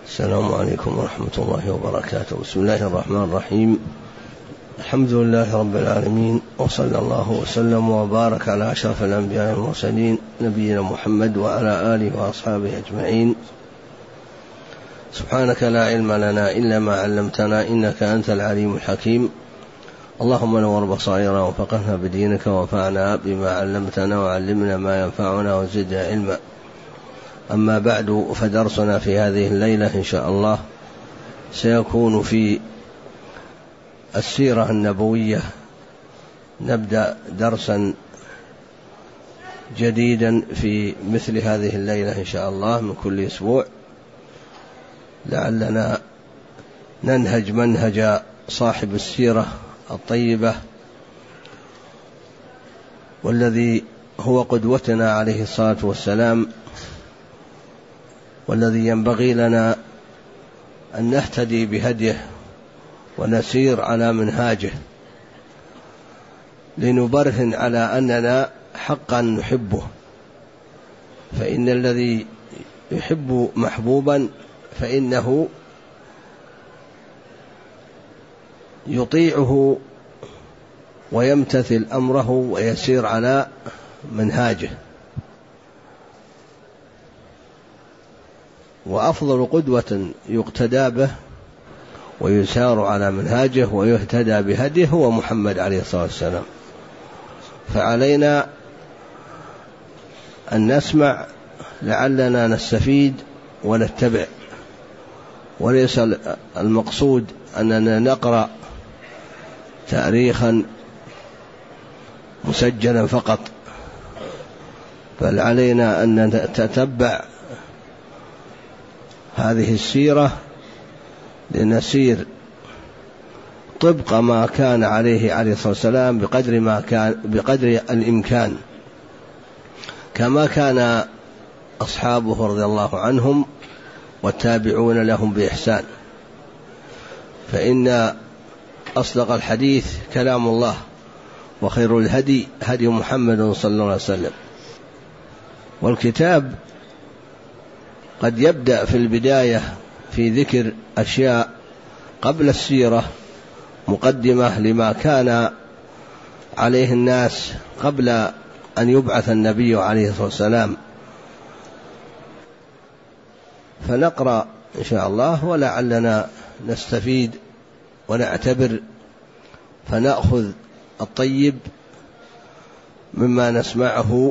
السلام عليكم ورحمة الله وبركاته. بسم الله الرحمن الرحيم. الحمد لله رب العالمين، وصلى الله وسلم وبارك على أشرف الأنبياء والمرسلين نبينا محمد وعلى آله وأصحابه أجمعين. سبحانك لا علم لنا إلا ما علمتنا إنك أنت العليم الحكيم. اللهم نور بصائرنا وفقهنا بدينك وانفعنا بما علمتنا وعلمنا ما ينفعنا وزدنا علما. أما بعد، فدرسنا في هذه الليلة إن شاء الله سيكون في السيرة النبوية. نبدأ درسا جديدا في مثل هذه الليلة إن شاء الله من كل أسبوع، لعلنا ننهج منهج صاحب السيرة الطيبة والذي هو قدوتنا عليه الصلاة والسلام، والذي ينبغي لنا أن نهتدي بهديه ونسير على منهاجه لنبرهن على أننا حقا نحبه. فإن الذي يحب محبوبا فإنه يطيعه ويمتثل أمره ويسير على منهاجه. وأفضل قدوة يقتدى به ويسار على منهاجه ويهتدى بهديه هو محمد عليه الصلاة والسلام. فعلينا أن نسمع لعلنا نستفيد ونتبع، وليس المقصود أننا نقرأ تاريخا مسجلا فقط، بل علينا أن نتتبع هذه السيرة لنسير طبق ما كان عليه الصلاة والسلام بقدر الإمكان، كما كان أصحابه رضي الله عنهم والتابعون لهم بإحسان. فإن أصدق الحديث كلام الله، وخير الهدي هدي محمد صلى الله عليه وسلم. والكتاب قد يبدأ في البداية في ذكر أشياء قبل السيرة، مقدمة لما كان عليه الناس قبل أن يبعث النبي عليه الصلاة والسلام. فنقرأ إن شاء الله ولعلنا نستفيد ونعتبر، فنأخذ الطيب مما نسمعه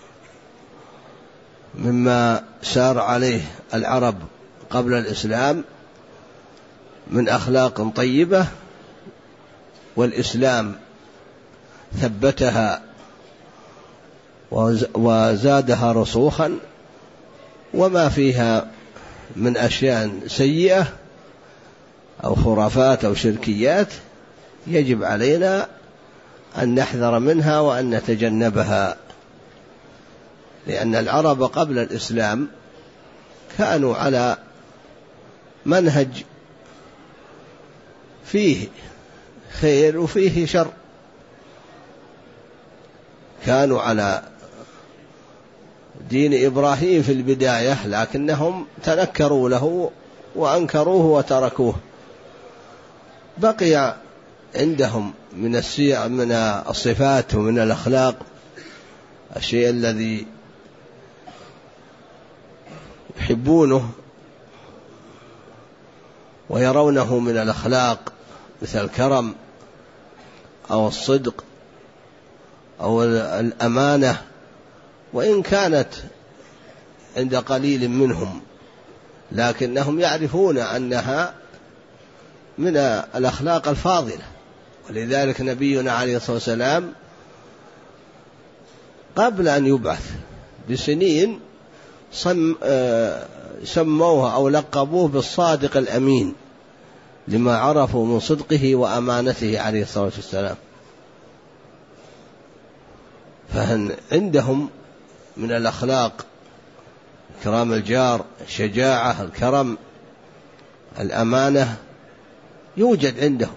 مما سار عليه العرب قبل الإسلام من أخلاق طيبة، والإسلام ثبتها وزادها رسوخا، وما فيها من أشياء سيئة أو خرافات أو شركيات يجب علينا أن نحذر منها وأن نتجنبها. لأن العرب قبل الإسلام كانوا على منهج فيه خير وفيه شر، كانوا على دين إبراهيم في البداية، لكنهم تنكروا له وأنكروه وتركوه. بقي عندهم من الصفات ومن الأخلاق الشيء الذي يحبونه ويرونه من الأخلاق، مثل الكرم أو الصدق أو الأمانة، وإن كانت عند قليل منهم، لكنهم يعرفون أنها من الأخلاق الفاضلة. ولذلك نبينا عليه الصلاة والسلام قبل أن يبعث بسنين سموه أو لقبوه بالصادق الأمين، لما عرفوا من صدقه وأمانته عليه الصلاة والسلام. فهن عندهم من الأخلاق إكرام الجار، الشجاعة، الكرم، الأمانة يوجد عندهم،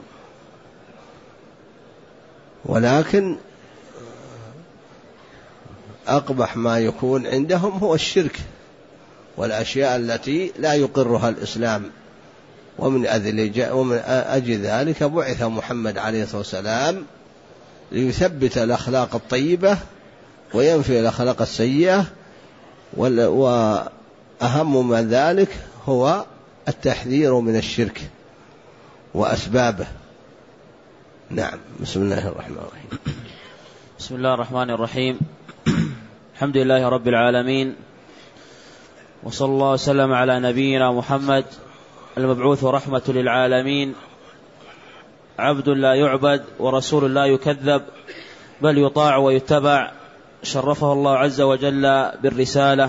ولكن أقبح ما يكون عندهم هو الشرك والأشياء التي لا يقرها الإسلام. ومن أجل ذلك بعث محمد عليه الصلاة والسلام ليثبت الأخلاق الطيبة وينفي الأخلاق السيئة، وأهم من ذلك هو التحذير من الشرك وأسبابه. نعم. بسم الله الرحمن الرحيم. بسم الله الرحمن الرحيم. الحمد لله رب العالمين، وصلى الله وسلم على نبينا محمد المبعوث رحمة للعالمين، عبد لا يعبد ورسول لا يكذب بل يطاع ويتبع، شرفه الله عز وجل بالرسالة.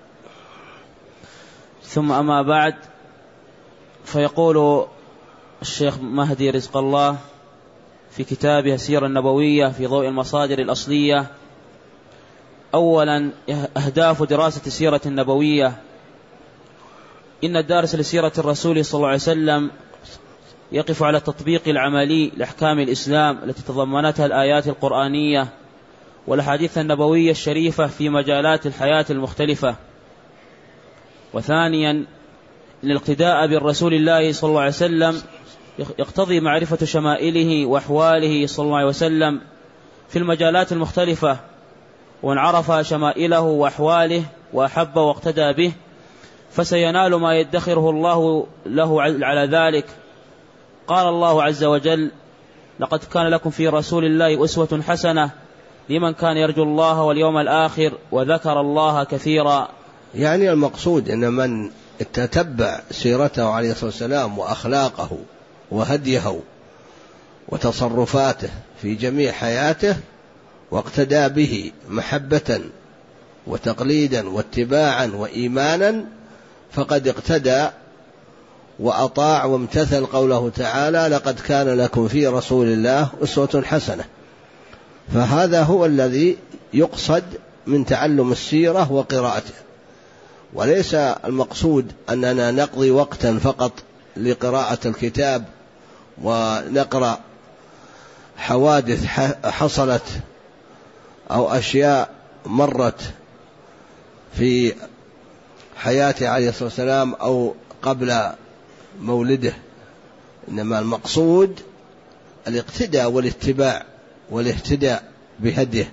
ثم أما بعد، فيقول الشيخ مهدي رزق الله في كتابه السيرة النبوية في ضوء المصادر الأصلية: أولا، أهداف دراسة السيرة النبوية. إن الدارس لسيرة الرسول صلى الله عليه وسلم يقف على التطبيق العملي لأحكام الإسلام التي تضمنتها الآيات القرآنية والأحاديث النبوية الشريفة في مجالات الحياة المختلفة. وثانيا، إن الاقتداء بالرسول الله صلى الله عليه وسلم يقتضي معرفة شمائله وأحواله صلى الله عليه وسلم في المجالات المختلفة، وإن عرف شمائله وأحواله وأحب واقتدى به فسينال ما يدخره الله له على ذلك. قال الله عز وجل: لقد كان لكم في رسول الله أسوة حسنة لمن كان يرجو الله واليوم الآخر وذكر الله كثيرا. يعني المقصود أن من تتبع سيرته عليه الصلاة والسلام وأخلاقه وهديه وتصرفاته في جميع حياته واقتدى به محبة وتقليدا واتباعا وإيمانا فقد اقتدى وأطاع وامتثل قوله تعالى: لقد كان لكم في رسول الله أسوة حسنة. فهذا هو الذي يقصد من تعلم السيرة وقراءته، وليس المقصود أننا نقضي وقتا فقط لقراءة الكتاب ونقرأ حوادث حصلت أو أشياء مرت في حياته عليه الصلاة والسلام أو قبل مولده، إنما المقصود الاقتداء والاتباع والاهتداء بهديه،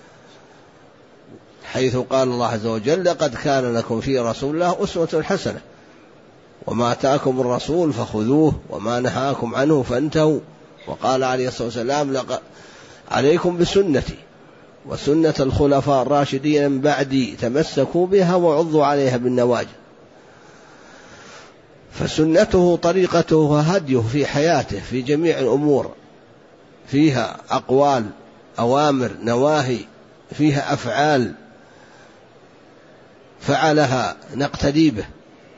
حيث قال الله عز وجل: لقد كان لكم في رسول الله أسوة حسنة وما آتاكم الرسول فخذوه وما نهاكم عنه فانتهوا. وقال عليه الصلاة والسلام: عليكم بسنتي وسنة الخلفاء الراشدين من بعدي تمسكوا بها وعضوا عليها بالنواجذ. فسنته طريقته وهديه في حياته في جميع الأمور، فيها أقوال، أوامر، نواهي، فيها أفعال فعلها نقتدي به.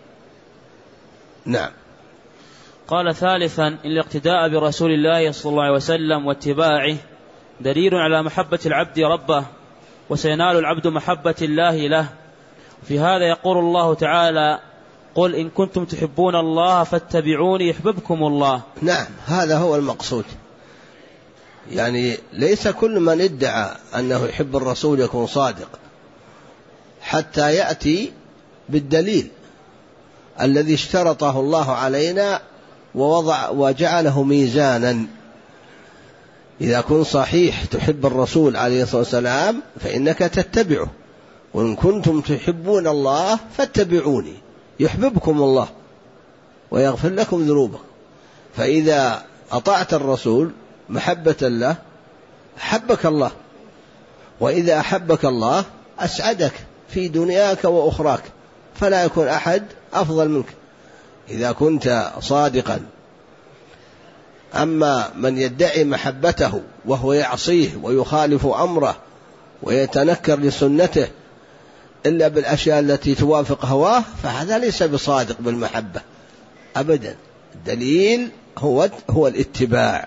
نعم. قال: ثالثا، إن الاقتداء برسول الله صلى الله عليه وسلم واتباعه دليل على محبة العبد ربه، وسينال العبد محبة الله له. في هذا يقول الله تعالى: قل إن كنتم تحبون الله فاتبعوني يحببكم الله. نعم، هذا هو المقصود. يعني ليس كل من ادعى أنه يحب الرسول يكون صادق حتى يأتي بالدليل الذي اشترطه الله علينا وجعله ميزانا. إذا كنت صحيح تحب الرسول عليه الصلاة والسلام فإنك تتبعه، وإن كنتم تحبون الله فاتبعوني يحببكم الله ويغفر لكم ذنوبكم. فإذا أطعت الرسول محبة له أحبك الله، وإذا أحبك الله أسعدك في دنياك وأخراك، فلا يكون أحد أفضل منك إذا كنت صادقا. أما من يدعي محبته وهو يعصيه ويخالف أمره ويتنكر لسنته إلا بالأشياء التي توافق هواه، فهذا ليس بصادق بالمحبة أبدا. الدليل هو الاتباع.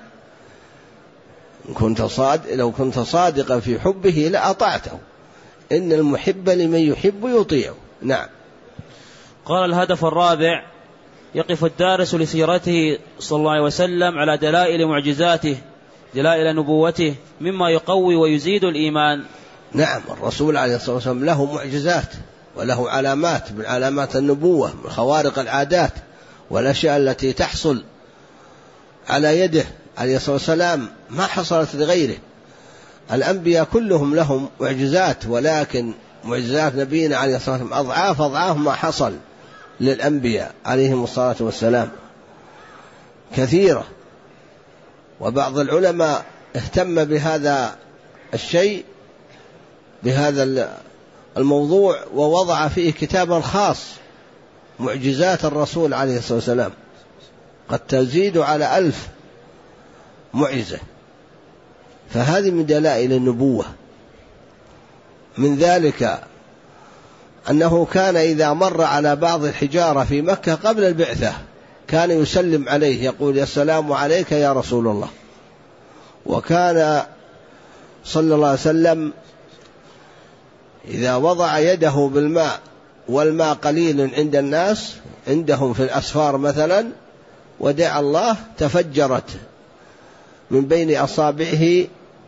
لو كنت صادقا في حبه لأطعته، إن المحب لمن يحب يطيعه. نعم. قال: الهدف الرابع، يقف الدارس لسيرته صلى الله عليه وسلم على دلائل معجزاته، دلائل نبوته، مما يقوي ويزيد الإيمان. نعم، الرسول عليه الصلاة والسلام له معجزات وله علامات من علامات النبوة، من خوارق العادات والأشياء التي تحصل على يده عليه الصلاة والسلام ما حصلت لغيره. الأنبياء كلهم لهم معجزات، ولكن معجزات نبينا عليه الصلاة والسلام أضعاف ما حصل للأنبياء عليهم الصلاة والسلام كثيرة. وبعض العلماء اهتم بهذا الشيء، بهذا الموضوع، ووضع فيه كتابا خاص، معجزات الرسول عليه الصلاة والسلام، قد تزيد على 1000 معجزة. فهذه من دلائل النبوة. من ذلك أنه كان إذا مر على بعض الحجارة في مكة قبل البعثة كان يسلم عليه، يقول السلام عليك يا رسول الله. وكان صلى الله عليه وسلم إذا وضع يده بالماء والماء قليل عند الناس، عندهم في الأسفار مثلا، ودعا الله تفجرت من بين أصابعه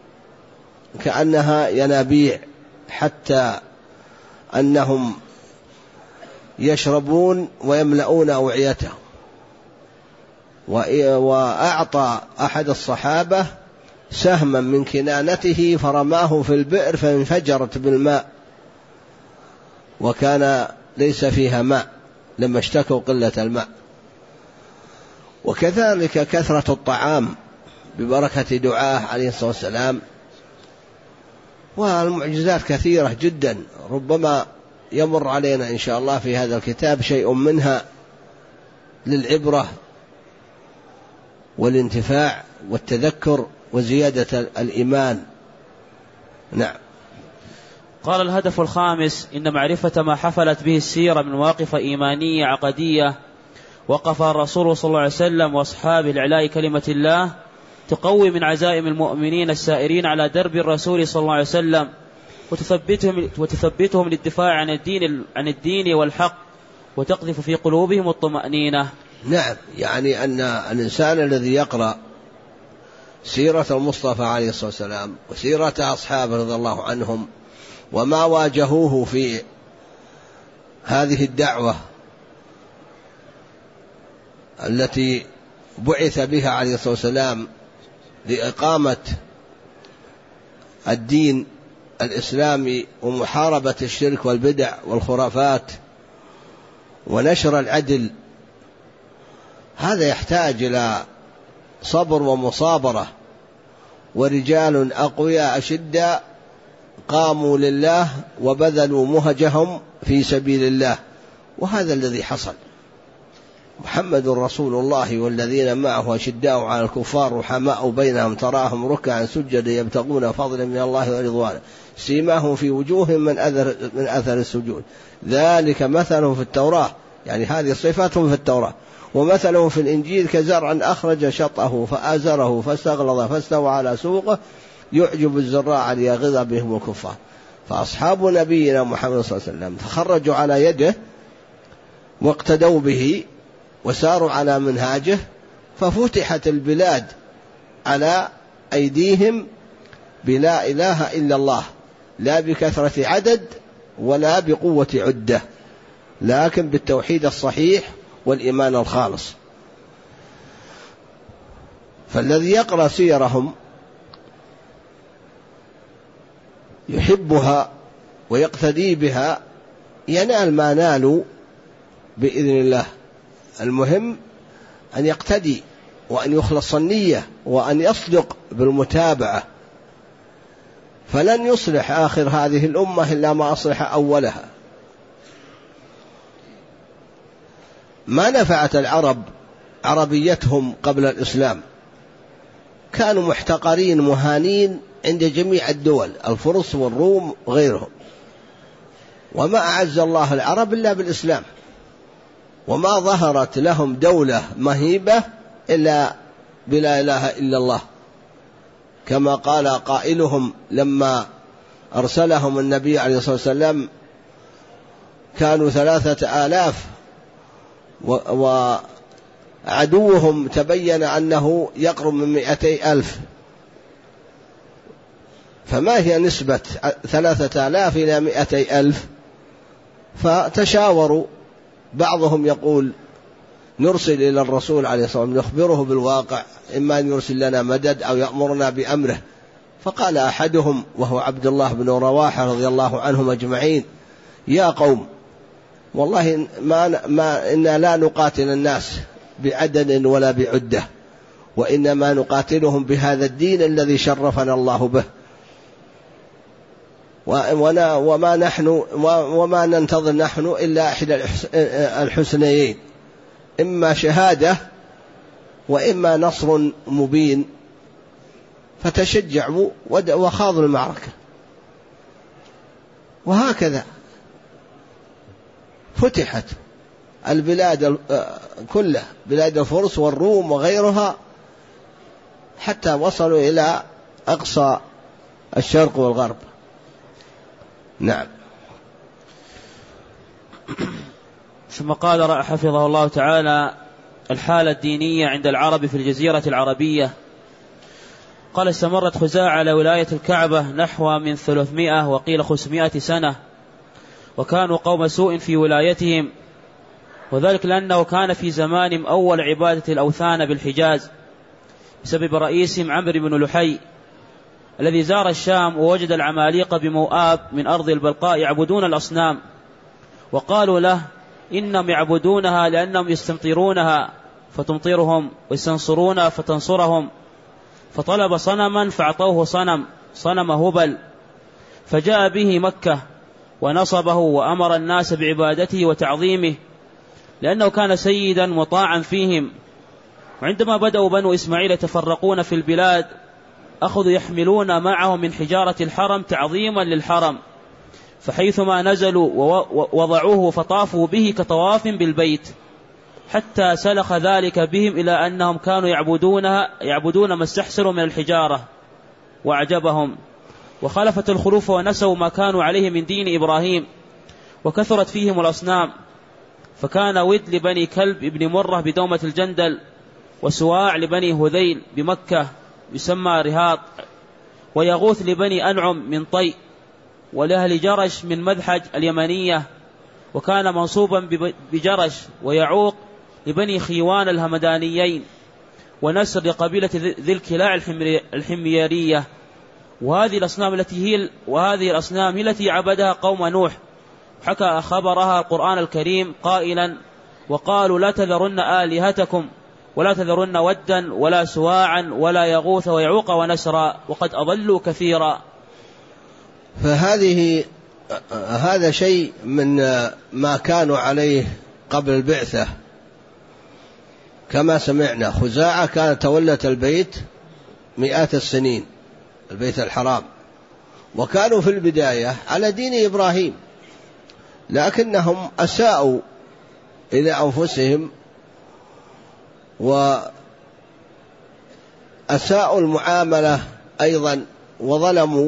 كأنها ينابيع، حتى أنهم يشربون ويملؤون أوعيته. وأعطى أحد الصحابة سهما من كنانته فرماه في البئر فانفجرت بالماء، وكان ليس فيها ماء لما اشتكوا قلة الماء. وكذلك كثرة الطعام ببركة دعاه عليه الصلاة والسلام. والمعجزات كثيرة جدا، ربما يمر علينا إن شاء الله في هذا الكتاب شيء منها للعبرة والانتفاع والتذكر وزيادة الإيمان. نعم. قال: الهدف الخامس: إن معرفة ما حفلت به السيرة من مواقف إيمانية عقدية وقف الرسول صلى الله عليه وسلم وأصحابه لإعلاء كلمة الله تقوي من عزائم المؤمنين السائرين على درب الرسول صلى الله عليه وسلم، وتثبتهم للدفاع عن الدين والحق، وتقذف في قلوبهم الطمأنينة. نعم، يعني أن الإنسان الذي يقرأ سيرة المصطفى عليه الصلاة والسلام وسيرة أصحابه رضي الله عنهم وما واجهوه في هذه الدعوة التي بعث بها عليه الصلاة والسلام لإقامة الدين الإسلامي ومحاربة الشرك والبدع والخرافات ونشر العدل، هذا يحتاج إلى صبر ومصابرة، ورجال أقوياء أشداء قاموا لله وبذلوا مهجهم في سبيل الله، وهذا الذي حصل. محمد رسول الله والذين معه أشداء على الكفار رحماء بينهم تراهم ركعا سجدا يبتغون فضلا من الله ورضوانه سيماهم في وجوههم من أثر السجود ذلك مثلهم في التوراة، يعني هذه صفاتهم في التوراة، ومثلهم في الإنجيل كزرع أخرج شطأه فآزره فاستغلظ فاستوى على سوقه يعجب الزراع ليغيظ بهم الكفار. فأصحاب نبينا محمد صلى الله عليه وسلم تخرجوا على يده واقتدوا به وساروا على منهاجه، ففتحت البلاد على أيديهم بلا إله إلا الله، لا بكثرة عدد ولا بقوة عدة، لكن بالتوحيد الصحيح والإيمان الخالص. فالذي يقرأ سيرهم يحبها ويقتدي بها ينال ما نالوا بإذن الله. المهم أن يقتدي وأن يخلص النية وأن يصدق بالمتابعة، فلن يصلح آخر هذه الأمة إلا ما أصلح أولها. ما نفعت العرب عربيتهم قبل الإسلام، كانوا محتقرين مهانين عند جميع الدول، الفرس والروم وغيرهم، وما أعز الله العرب إلا بالإسلام، وما ظهرت لهم دولة مهيبة إلا بلا إله إلا الله، كما قال قائلهم لما أرسلهم النبي عليه الصلاة والسلام كانوا 3000 وعدوهم تبين أنه يقرب من 200,000، فما هي نسبة 3000 إلى 200,000؟ فتشاوروا، بعضهم يقول نرسل إلى الرسول عليه الصلاة والسلام نخبره بالواقع، إما أن يرسل لنا مدد أو يأمرنا بأمره. فقال أحدهم وهو عبد الله بن رواحة رضي الله عنهم أجمعين: يا قوم، والله إنا لا نقاتل الناس بعدد ولا بعدة، وإنما نقاتلهم بهذا الدين الذي شرفنا الله به، وما ننتظر نحن إلا إحدى الحسنيين، إما شهادة وإما نصر مبين. فتشجعوا وخاضوا المعركة، وهكذا فتحت البلاد كلها، بلاد الفرس والروم وغيرها، حتى وصلوا إلى أقصى الشرق والغرب. نعم. ثم قال حفظه الله تعالى: الحالة الدينية عند العرب في الجزيرة العربية. قال: استمرت خزاعة على ولاية الكعبة نحو من 300 وقيل 500 سنة، وكانوا قوم سوء في ولايتهم، وذلك لأنه كان في زمان أول عبادة الأوثان بالحجاز بسبب رئيسهم عمرو بن لحي الذي زار الشام ووجد العماليق بمؤاب من أرض البلقاء يعبدون الأصنام، وقالوا له: إنهم يعبدونها لأنهم يستمطرونها فتمطرهم، ويستنصرونها فتنصرهم، فطلب صنما فأعطوه صنم هبل، فجاء به مكة ونصبه وأمر الناس بعبادته وتعظيمه لأنه كان سيدا مطاعا فيهم. وعندما بدأوا بنو إسماعيل يتفرقون في البلاد أخذوا يحملون معهم من حجارة الحرم تعظيما للحرم، فحيثما نزلوا ووضعوه فطافوا به كطواف بالبيت، حتى سلخ ذلك بهم إلى أنهم كانوا يعبدون ما استحسنوا من الحجارة وأعجبهم، وخالفت الخلوف ونسوا ما كانوا عليه من دين إبراهيم، وكثرت فيهم الأصنام. فكان ود لبني كلب ابن مرة بدومة الجندل، وسواع لبني هذيل بمكة يسمى رهاط، ويغوث لبني أنعم من طي، ولأهل جرش من مذحج اليمنية، وكان منصوبا بجرش، ويعوق لبني خيوان الهمدانيين، ونسر لقبيلة ذي الكلاع الحميرية. وهذه الأصنام التي عبدها قوم نوح، حكى خبرها القرآن الكريم قائلا: وقالوا لا تذرن آلهتكم ولا تذرن ودا ولا سواعا ولا يغوث ويعوق ونسرا وقد أضلوا كثيرا. هذا شيء من ما كانوا عليه قبل البعثة. كما سمعنا خزاعة كانت تولت البيت 100 السنين، البيت الحرام، وكانوا في البداية على دين إبراهيم، لكنهم أساءوا إلى أنفسهم وأساءوا المعاملة أيضا، وظلموا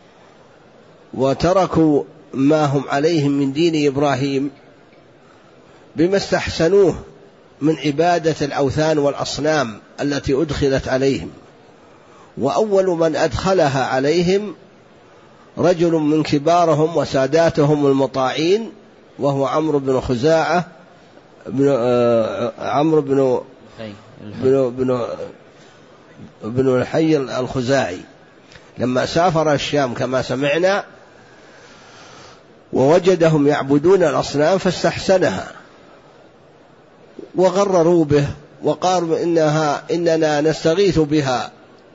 وتركوا ما هم عليه من دين إبراهيم بما استحسنوه من عبادة الأوثان والأصنام التي أدخلت عليهم. وأول من أدخلها عليهم رجل من كبارهم وساداتهم المطاعين، وهو عمرو بن خزاعة عمرو بن الحي الخزاعي، لما سافر الشام كما سمعنا ووجدهم يعبدون الأصنام فاستحسنها، وغرروا به وقالوا إننا نستغيث بها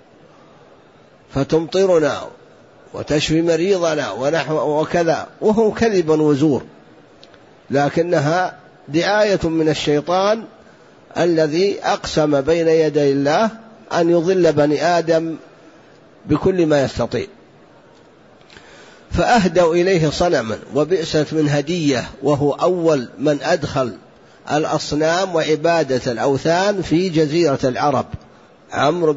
فتمطرنا وتشفي مريضنا ونحو وكذا، وهو كذب وزور، لكنها دعاية من الشيطان الذي أقسم بين يدي الله أن يضل بني آدم بكل ما يستطيع. فأهدوا إليه صنما وبئست من هدية، وهو أول من أدخل الأصنام وعبادة الأوثان في جزيرة العرب، عمرو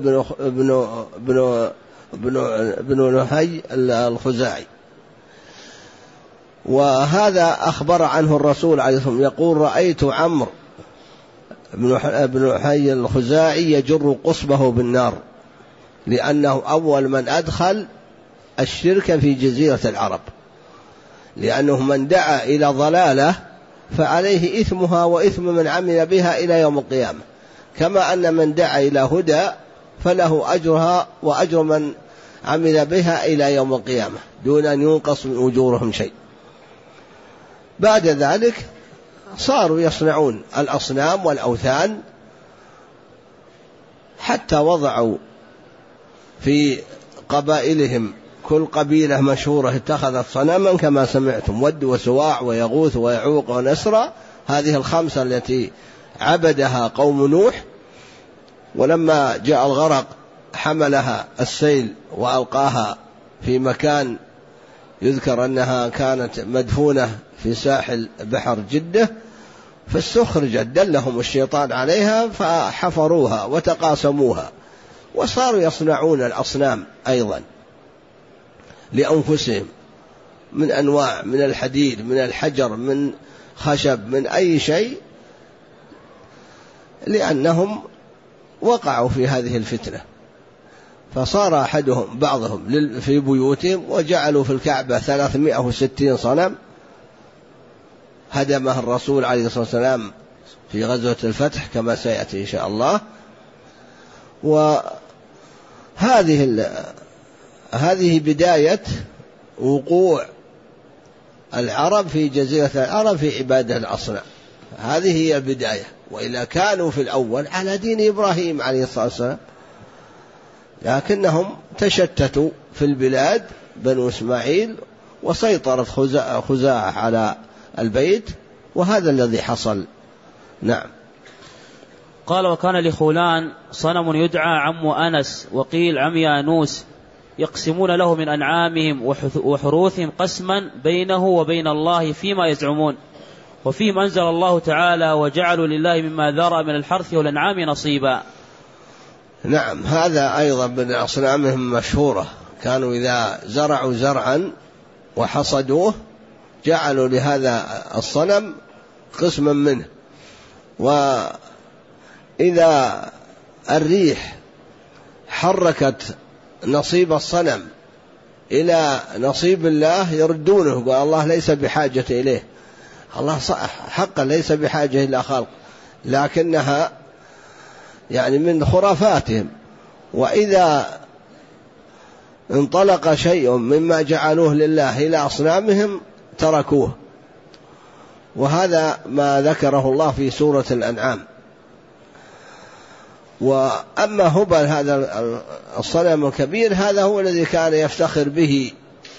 بن لحي الخزاعي. وهذا أخبر عنه الرسول عليه الصلاة والسلام يقول: رأيت عمرو بن لحي الخزاعي يجر قصبه بالنار، لأنه أول من أدخل الشرك في جزيرة العرب، لأنه من دعا إلى ضلالة فعليه إثمها وإثم من عمل بها إلى يوم القيامة، كما أن من دعا إلى هدى فله أجرها وأجر من عمل بها إلى يوم القيامة دون أن ينقص من أجورهم شيء. بعد ذلك صاروا يصنعون الأصنام والأوثان، حتى وضعوا في قبائلهم كل قبيلة مشهورة اتخذت صنما كما سمعتم، ود وسواع ويغوث ويعوق ونسرا، هذه الخمسة التي عبدها قوم نوح. ولما جاء الغرق حملها السيل وألقاها في مكان يذكر أنها كانت مدفونة في ساحل بحر جدة، فاستخرجت دلهم الشيطان عليها فحفروها وتقاسموها، وصاروا يصنعون الأصنام أيضا لأنفسهم من أنواع، من الحديد، من الحجر، من خشب، من أي شيء، لأنهم وقعوا في هذه الفتنة. فصار بعضهم في بيوتهم وجعلوا في الكعبة 360 صنم هدمها الرسول عليه الصلاة والسلام في غزوة الفتح كما سيأتي إن شاء الله. وهذه بداية وقوع العرب في جزيرة العرب في عبادة الأصنام، هذه هي البداية. وإلا كانوا في الأول على دين إبراهيم عليه الصلاة والسلام، لكنهم تشتتوا في البلاد بنو إسماعيل، وسيطرت خزاعة على البيت، وهذا الذي حصل. نعم. قال: وكان لخولان صنم يدعى عم أنس، وقيل عم يانوس، يقسمون له من أنعامهم وحروثهم قسما بينه وبين الله فيما يزعمون، وفيهم أنزل الله تعالى: وجعلوا لله مما ذرأ من الحرث والأنعام نصيبا. نعم، هذا أيضا من أصنامهم مشهورة، كانوا إذا زرعوا زرعا وحصدوه جعلوا لهذا الصنم قسما منه، وإذا الريح حركت نصيب الصنم إلى نصيب الله يردونه، قال الله ليس بحاجة إليه، الله حقا ليس بحاجة إلى خلق، لكنها يعني من خرافاتهم. وإذا انطلق شيء مما جعلوه لله إلى أصنامهم تركوه، وهذا ما ذكره الله في سورة الأنعام. وأما هبل هذا الصنم الكبير، هذا هو الذي كان يفتخر به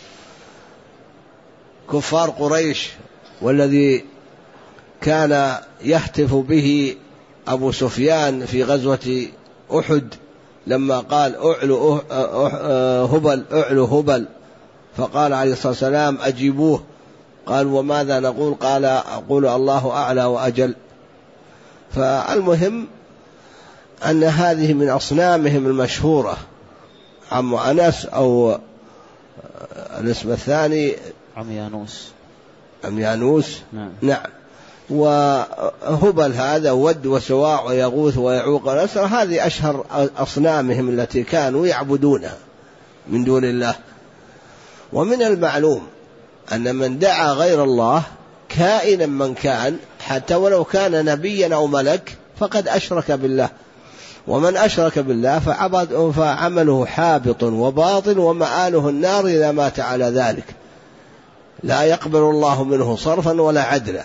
كفار قريش، والذي كان يهتف به أبو سفيان في غزوة أحد لما قال: أعلو هبل، أعلو هبل، فقال عليه الصلاة والسلام: أجيبوه. قال: وماذا نقول؟ قال: أقول الله أعلى وأجل. فالمهم أن هذه من أصنامهم المشهورة، عم أنس، أو الاسم الثاني عم يانوس. نعم. وهبل هذا ود وسواع ويغوث ويعوق ونسر، هذه أشهر أصنامهم التي كانوا يعبدونها من دون الله. ومن المعلوم أن من دعا غير الله كائنا من كان، حتى ولو كان نبيا أو ملك، فقد أشرك بالله، ومن أشرك بالله فعمله حابط وباطل ومآله النار إذا مات على ذلك، لا يقبل الله منه صرفا ولا عدلا.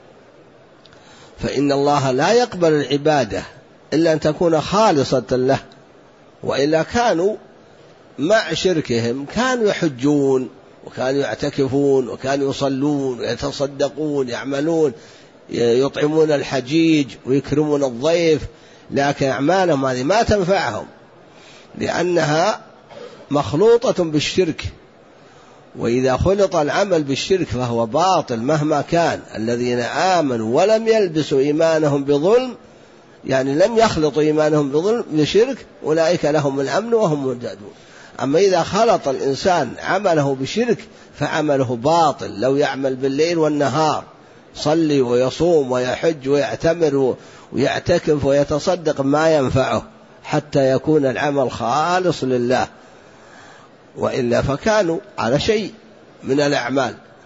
فإن الله لا يقبل العبادة إلا أن تكون خالصة له، وإلا كانوا مع شركهم كانوا يحجون وكانوا يعتكفون وكانوا يصلون ويتصدقون، يعملون، يطعمون الحجيج ويكرمون الضيف، لكن أعمالهم هذه ما تنفعهم لأنها مخلوطة بالشرك. وإذا خلط العمل بالشرك فهو باطل مهما كان. الذين آمنوا ولم يلبسوا إيمانهم بظلم، يعني لم يخلطوا إيمانهم بظلم بشرك، أولئك لهم الأمن وهم مهتدون. أما إذا خلط الإنسان عمله بشرك فعمله باطل، لو يعمل بالليل والنهار، صلي ويصوم ويحج ويعتمر ويعتكف ويتصدق، ما ينفعه حتى يكون العمل خالص لله، وإلا فكانوا على شيء من الأعمال.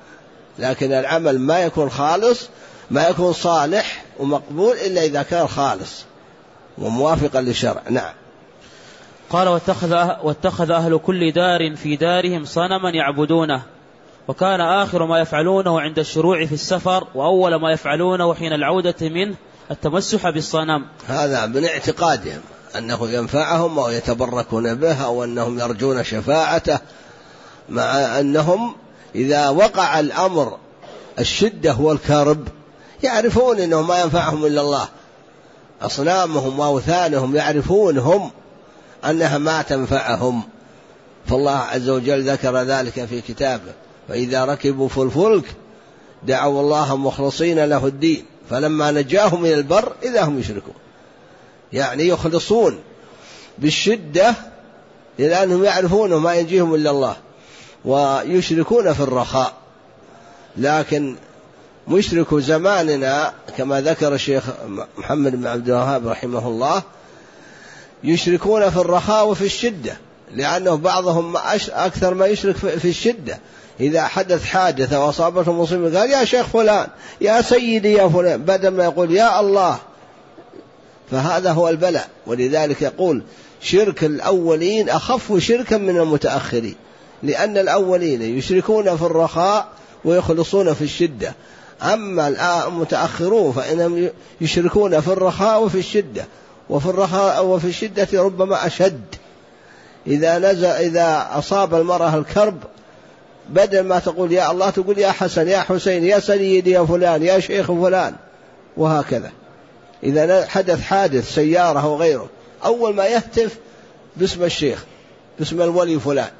لكن العمل ما يكون خالص، ما يكون صالح ومقبول إلا إذا كان خالص وموافقا للشرع. نعم. قال واتخذ أهل كل دار في دارهم صنما يعبدونه، وكان آخر ما يفعلونه عند الشروع في السفر، وأول ما يفعلونه حين العودة منه التمسح بالصنم. هذا من اعتقادهم أنه ينفعهم أو يتبركون به أو أنهم يرجون شفاعته، مع أنهم إذا وقع الأمر الشدة والكرب يعرفون أنه ما ينفعهم إلا الله. أصنامهم وأوثانهم يعرفونهم أنها ما تنفعهم، فالله عز وجل ذكر ذلك في كتابه: فإذا ركبوا في الفلك دعوا الله مخلصين له الدين فلما نجاهم إلى البر إذا هم يشركون. يعني يخلصون بالشدة لأنهم يعرفون ما ينجيهم إلا الله، ويشركون في الرخاء. لكن مشرك زماننا كما ذكر الشيخ محمد بن عبد الوهاب رحمه الله يشركون في الرخاء وفي الشدة، لأنه بعضهم أكثر ما يشرك في الشدة. إذا حدث حادثة وأصابته مصيبة قال يا شيخ فلان، يا سيدي يا فلان، بدل ما يقول يا الله. فهذا هو البلاء. ولذلك يقول شرك الأولين أخف شركا من المتأخرين، لأن الأولين يشركون في الرخاء ويخلصون في الشدة، أما المتأخرون فإنهم يشركون في الرخاء وفي الشدة، وفي الرخاء وفي الشدة ربما أشد. إذا أصاب المرأة الكرب بدل ما تقول يا الله تقول يا حسن يا حسين يا سيدي يا فلان يا شيخ فلان، وهكذا. إذا حدث حادث سيارة أو غيره أول ما يهتف باسم الشيخ باسم الولي فلان.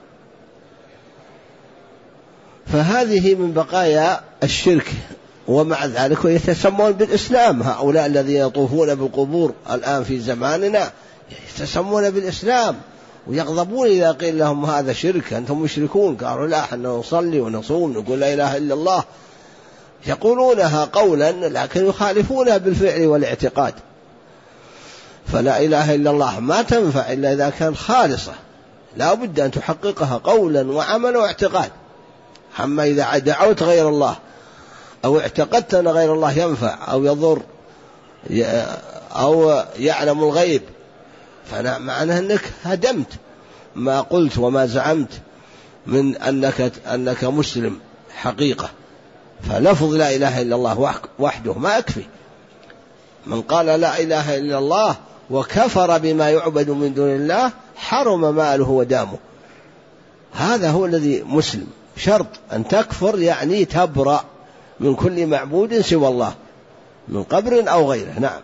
فهذه من بقايا الشرك. ومع ذلك يتسمون بالإسلام. هؤلاء الذين يطوفون بالقبور الآن في زماننا يتسمون بالإسلام ويغضبون إذا قيل لهم هذا شرك، أنتم مشركون. قالوا لا، احنا نصلي ونصوم نقول لا إله إلا الله، يقولونها قولا لكن يخالفونها بالفعل والاعتقاد. فلا إله إلا الله ما تنفع إلا إذا كانت خالصة، لا بد أن تحققها قولا وعملا واعتقاد. أما إذا دعوت غير الله أو اعتقدت أن غير الله ينفع أو يضر أو يعلم الغيب، فمعنى أنك هدمت ما قلت وما زعمت من أنك مسلم حقيقة. فلفظ لا إله إلا الله وحده ما يكفي. من قال لا إله إلا الله وكفر بما يعبد من دون الله حرم ماله ودامه. هذا هو الذي مسلم. شرط أن تكفر يعني تبرأ من كل معبود سوى الله من قبر أو غيره. نعم.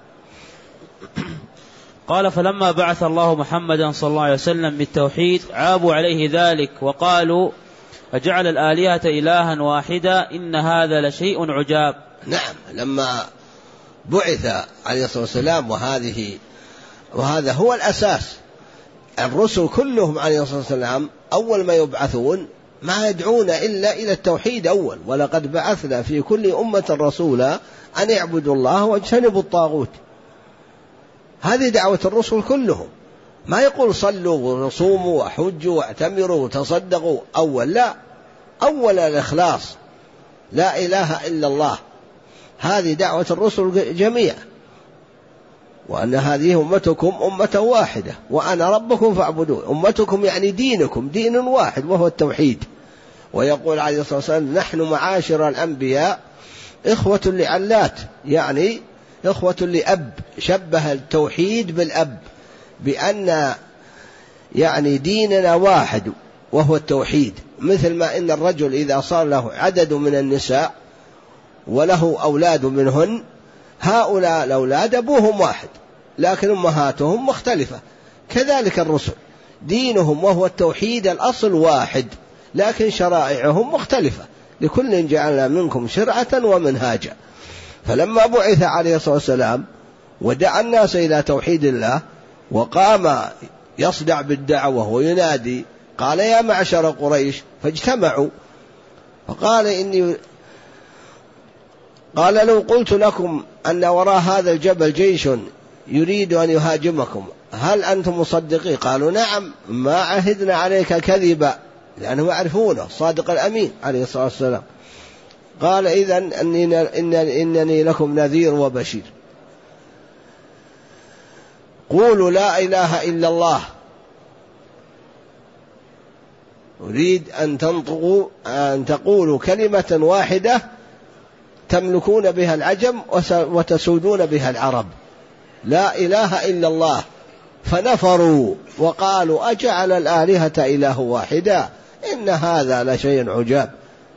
قال فلما بعث الله محمدا صلى الله عليه وسلم بالتوحيد عابوا عليه ذلك وقالوا أجعل الآلهة إلها واحدا إن هذا لشيء عجاب. نعم. لما بعث عليه الصلاة والسلام وهذا هو الأساس. الرسل كلهم عليه الصلاة والسلام أول ما يبعثون ما يدعون إلا إلى التوحيد أول. ولقد بعثنا في كل أمة رسولا أن يعبدوا الله واجتنبوا الطاغوت. هذه دعوة الرسل كلهم. ما يقول صلوا وصوموا وحجوا واعتمروا وتصدقوا أول، لا، أول الإخلاص لا إله إلا الله. هذه دعوة الرسل جميعا، وأن هذه أمتكم أمة واحدة وأنا ربكم فاعبدون. أمتكم يعني دينكم دين واحد وهو التوحيد. ويقول عليه الصلاة والسلام نحن معاشر الأنبياء إخوة لعلات، يعني إخوة لأب. شبه التوحيد بالأب، بأن يعني ديننا واحد وهو التوحيد. مثل ما إن الرجل إذا صار له عدد من النساء وله أولاد منهن، هؤلاء الأولاد أبوهم واحد لكن أمهاتهم مختلفة. كذلك الرسل دينهم وهو التوحيد الأصل واحد لكن شرائعهم مختلفة، لكل جعلنا منكم شرعة ومنهاجا. فلما بعث عليه الصلاة والسلام ودعا الناس إلى توحيد الله وقام يصدع بالدعوة وينادي، قال يا معشر قريش، فاجتمعوا فقال قال لو قلت لكم أن وراء هذا الجبل جيش يريد أن يهاجمكم هل أنتم مصدقين؟ قالوا نعم، ما عهدنا عليك كذبا، لأنهم يعرفونه الصادق الأمين عليه الصلاة والسلام. قال إذن إنني لكم نذير وبشير. قولوا لا إله إلا الله، أريد أن تقولوا كلمة واحدة تملكون بها العجم وتسودون بها العرب، لا إله إلا الله. فنفروا وقالوا أجعل الآلهة إله واحدا إن هذا لشيء عجاب.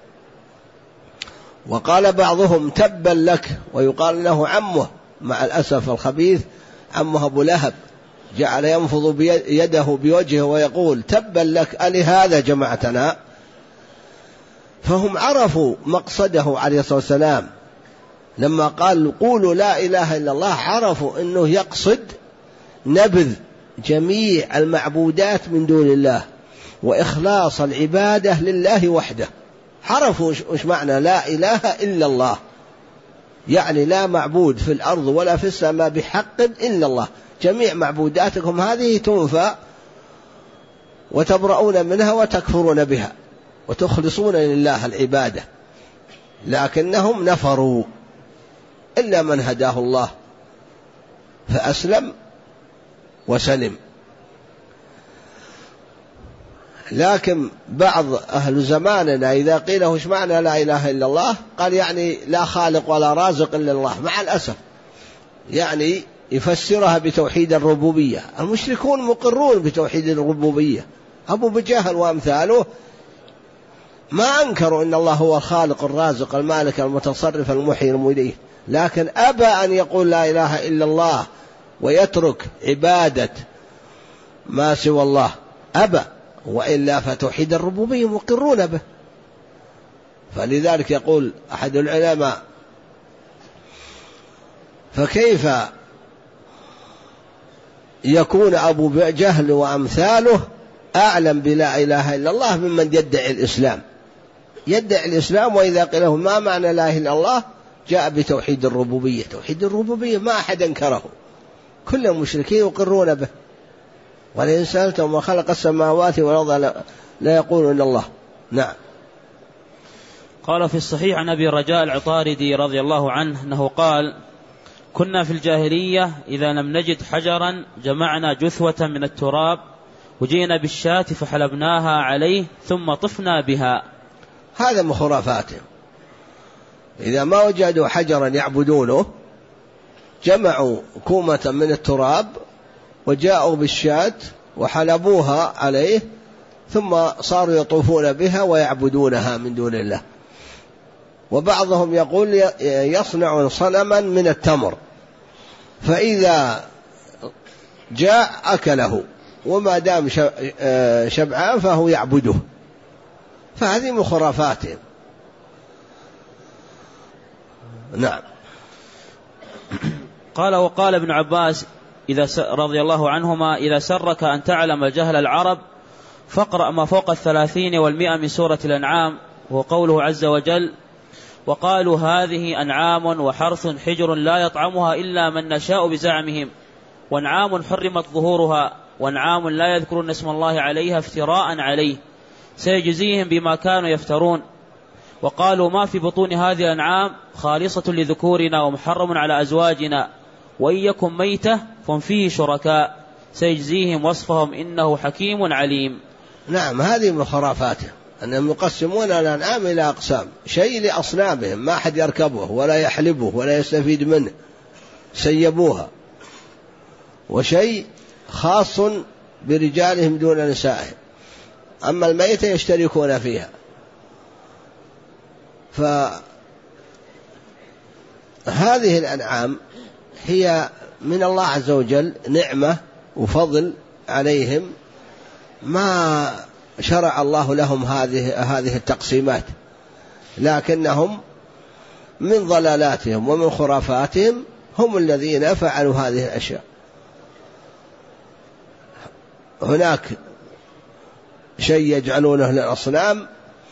وقال بعضهم تبا لك، ويقال له عمه مع الأسف الخبيث عمه أبو لهب، جعل ينفض يده بوجهه ويقول تبا لك ألهذا جمعتنا. فهم عرفوا مقصده عليه الصلاة والسلام لما قال قولوا لا إله إلا الله، عرفوا أنه يقصد نبذ جميع المعبودات من دون الله وإخلاص العبادة لله وحده. عرفوا وش معنى لا إله إلا الله، يعني لا معبود في الأرض ولا في السماء بحق إلا الله، جميع معبوداتكم هذه تنفى وتبرؤون منها وتكفرون بها وتخلصون لله العبادة. لكنهم نفروا إلا من هداه الله فأسلم وسلم. لكن بعض أهل زماننا إذا قيل وش معنى لا إله إلا الله قال يعني لا خالق ولا رازق إلا الله، مع الأسف يعني يفسرها بتوحيد الربوبية. المشركون مقرون بتوحيد الربوبية، أبو جهل وأمثاله ما أنكروا أن الله هو الخالق الرازق المالك المتصرف المحيي المميت، لكن أبى أن يقول لا إله إلا الله ويترك عبادة ما سوى الله، أبى، وإلا فتوحيد الربوبية مقرون به. فلذلك يقول أحد العلماء فكيف يكون أبو جهل وأمثاله أعلم بلا إله إلا الله ممن يدعي الإسلام، يدعي الإسلام وإذا قيل له ما معنى لا إله إلا الله جاء بتوحيد الربوبية. توحيد الربوبية ما أحد أنكره، كل المشركين يقرون به. ولئن سألتهم ما خلق السماوات والأرض لا يقولون الله. نعم. قال في الصحيح عن أبي رجاء العطاردي رضي الله عنه أنه قال كنا في الجاهلية إذا لم نجد حجرا جمعنا جثوة من التراب وجئنا بالشاة فحلبناها عليه ثم طفنا بها. هذا من خرافاتهم، إذا ما وجدوا حجرا يعبدونه جمعوا كومة من التراب وجاءوا بالشاة وحلبوها عليه ثم صاروا يطوفون بها ويعبدونها من دون الله. وبعضهم يقول يصنع صنما من التمر فإذا جاء أكله وما دام شبعان فهو يعبده. فهذه من خرافاتهم. نعم. قال وقال ابن عباس رضي الله عنهما إذا سرك أن تعلم جهل العرب فاقرأ ما فوق 30 و100 من سورة الأنعام، وهو قوله عز وجل وقالوا هذه أنعام وحرث حجر لا يطعمها إلا من نشاء بزعمهم وأنعام حرمت ظهورها وأنعام لا يذكرون اسم الله عليها افتراء عليه سيجزيهم بما كانوا يفترون. وقالوا ما في بطون هذه الأنعام خالصة لذكورنا ومحرم على أزواجنا وإن يكن ميتة فهم فيه شركاء سيجزيهم وصفهم إنه حكيم عليم. نعم. هذه من خرافاته أنهم يقسمون الأنعام إلى أقسام، شيء لأصنامهم ما أحد يركبه ولا يحلبه ولا يستفيد منه سيبوها، وشيء خاص برجالهم دون نسائهم، أما الميتة يشتركون فيها. فهذه الأنعام هي من الله عز وجل نعمة وفضل عليهم، ما شرع الله لهم هذه التقسيمات، لكنهم من ضلالاتهم ومن خرافاتهم هم الذين فعلوا هذه الأشياء. هناك شيء يجعلونه للأصنام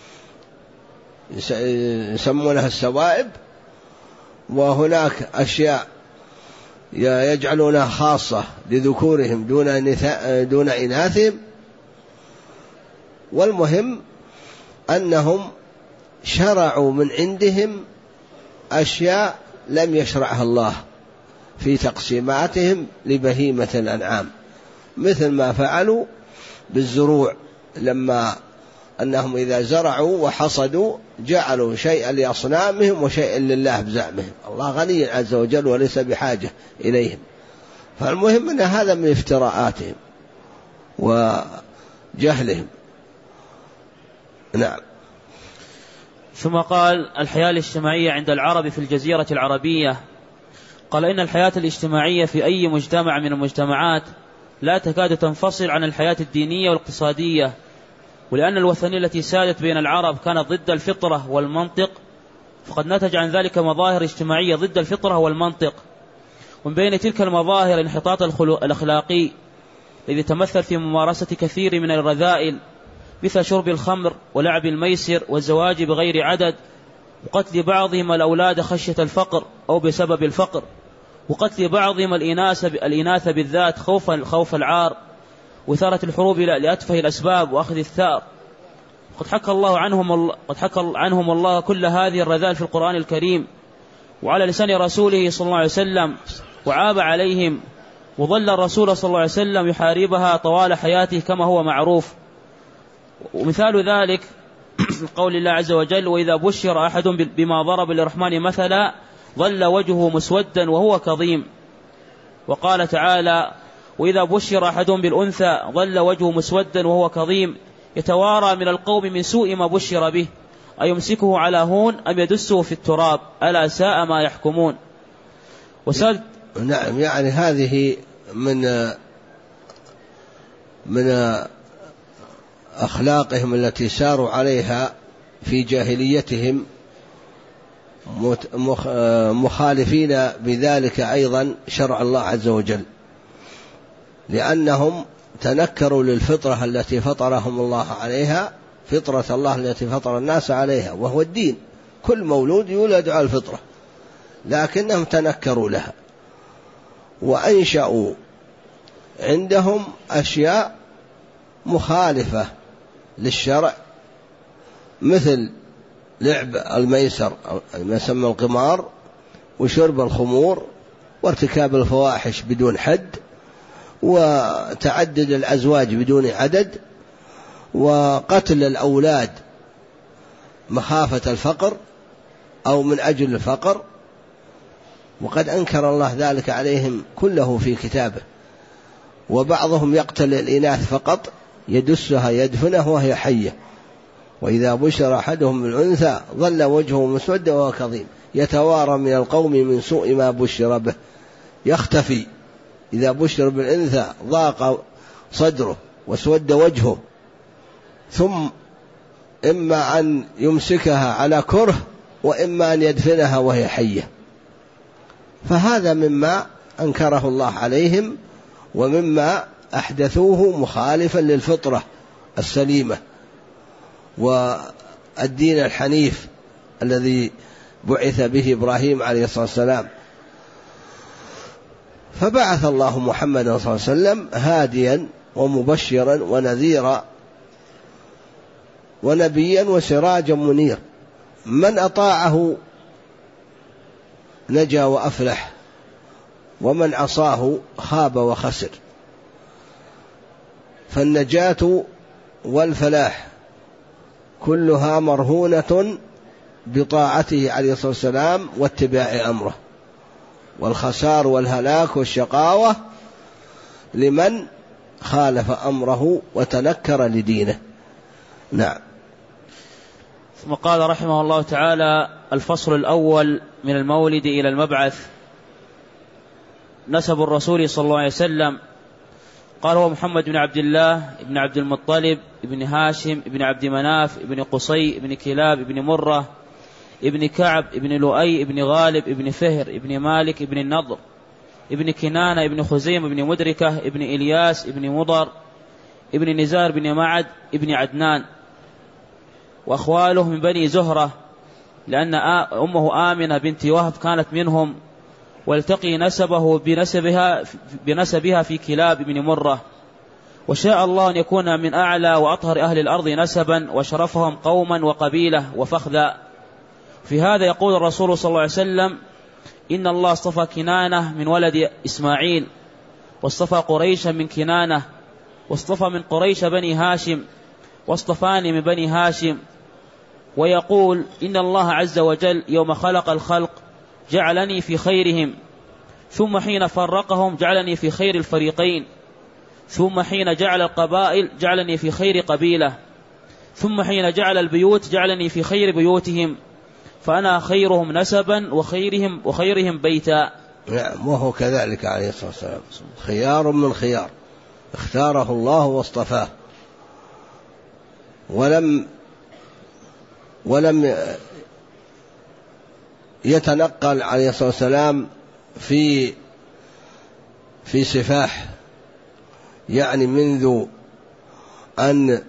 يسمونها السوائب، وهناك أشياء يجعلونها خاصة لذكورهم دون إناثهم. والمهم أنهم شرعوا من عندهم أشياء لم يشرعها الله في تقسيماتهم لبهيمة الأنعام، مثل ما فعلوا بالزروع، لما أنهم إذا زرعوا وحصدوا جعلوا شيئا لأصنامهم وشيئا لله بزعمهم. الله غني عز وجل وليس بحاجة إليهم. فالمهم أن هذا من افتراءاتهم وجهلهم. نعم. ثم قال: الحياة الاجتماعية عند العرب في الجزيرة العربية. قال: إن الحياة الاجتماعية في أي مجتمع من المجتمعات لا تكاد تنفصل عن الحياة الدينية والاقتصادية، ولأن الوثنية التي سادت بين العرب كانت ضد الفطرة والمنطق، فقد نتج عن ذلك مظاهر اجتماعية ضد الفطرة والمنطق. ومن بين تلك المظاهر الانحطاط الأخلاقي الذي تمثل في ممارسة كثير من الرذائل، مثل شرب الخمر ولعب الميسر والزواج بغير عدد، وقتل بعضهم الأولاد خشية الفقر أو بسبب الفقر، وقتل بعضهم الإناث بالذات خوف العار، وإثارة الحروب لأتفه الأسباب وأخذ الثأر. قد حكى عنهم الله كل هذه الرذائل في القرآن الكريم وعلى لسان رسوله صلى الله عليه وسلم، وعاب عليهم، وظل الرسول صلى الله عليه وسلم يحاربها طوال حياته كما هو معروف. ومثال ذلك قول الله عز وجل: وإذا بشر أحد بما ضرب للرحمن مثلا ظل وجهه مسودا وهو كظيم. وقال تعالى: وإذا بشر أحد بالأنثى ظل وجهه مسودا وهو كظيم يتوارى من القوم من سوء ما بشر به أيمسكه على هون أم يدسه في التراب ألا ساء ما يحكمون. نعم. يعني هذه من أخلاقهم التي ساروا عليها في جاهليتهم، مخالفين بذلك أيضا شرع الله عز وجل، لأنهم تنكروا للفطرة التي فطرهم الله عليها، فطرة الله التي فطر الناس عليها، وهو الدين. كل مولود يولد على الفطرة، لكنهم تنكروا لها وأنشأوا عندهم أشياء مخالفة للشرع، مثل لعب الميسر ما يسمى القمار، وشرب الخمور، وارتكاب الفواحش بدون حد، وتعدد الأزواج بدون عدد، وقتل الأولاد مخافة الفقر أو من أجل الفقر. وقد أنكر الله ذلك عليهم كله في كتابه. وبعضهم يقتل الإناث فقط، يدسها يدفنها وهي حية. وإذا بشر أحدهم بالأنثى ظل وجهه مسودا وهو كظيم يتوارى من القوم من سوء ما بشر به، يختفي. إذا بشر بالأنثى ضاق صدره وسود وجهه، ثم إما أن يمسكها على كره وإما أن يدفنها وهي حية. فهذا مما أنكره الله عليهم ومما أحدثوه مخالفا للفطرة السليمة والدين الحنيف الذي بعث به إبراهيم عليه الصلاة والسلام. فبعث الله محمدا صلى الله عليه وسلم هاديا ومبشرا ونذيرا ونبيا وسراجا منير، من أطاعه نجا وأفلح، ومن عصاه خاب وخسر. فالنجاة والفلاح كلها مرهونة بطاعته عليه الصلاة والسلام واتباع أمره، والخسار والهلاك والشقاوة لمن خالف أمره وتنكر لدينه. نعم. ثم قال رحمه الله تعالى: الفصل الأول من المولد إلى المبعث. نسب الرسول صلى الله عليه وسلم. قال: هو محمد بن عبد الله بن عبد المطلب بن هاشم بن عبد مناف بن قصي بن كلاب بن مرة ابن كعب ابن لؤي ابن غالب ابن فهر ابن مالك ابن النضر ابن كنانة ابن خزيم ابن مدركة ابن إلياس ابن مضر ابن نزار ابن معد ابن عدنان. وأخواله من بني زهرة، لأن أمه آمنة بنت وهب كانت منهم، والتقي نسبه بنسبها في كلاب بن مرة. وشاء الله أن يكون من أعلى وأطهر أهل الأرض نسبا وشرفهم قوما وقبيلة وفخذا. في هذا يقول الرسول صلى الله عليه وسلم: إن الله اصطفى كنانة من ولد إسماعيل، واصطفى قريشا من كنانة، واصطفى من قريش بني هاشم، واصطفاني من بني هاشم. ويقول: إن الله عز وجل يوم خلق الخلق جعلني في خيرهم، ثم حين فرقهم جعلني في خير الفريقين، ثم حين جعل القبائل جعلني في خير قبيلة، ثم حين جعل البيوت جعلني في خير بيوتهم، فأنا خيرهم نسبا وخيرهم بيتا. نعم، وهو كذلك عليه الصلاة والسلام، خيار من خيار، اختاره الله واصطفاه، ولم يتنقل عليه الصلاة والسلام في سفاح، يعني منذ أن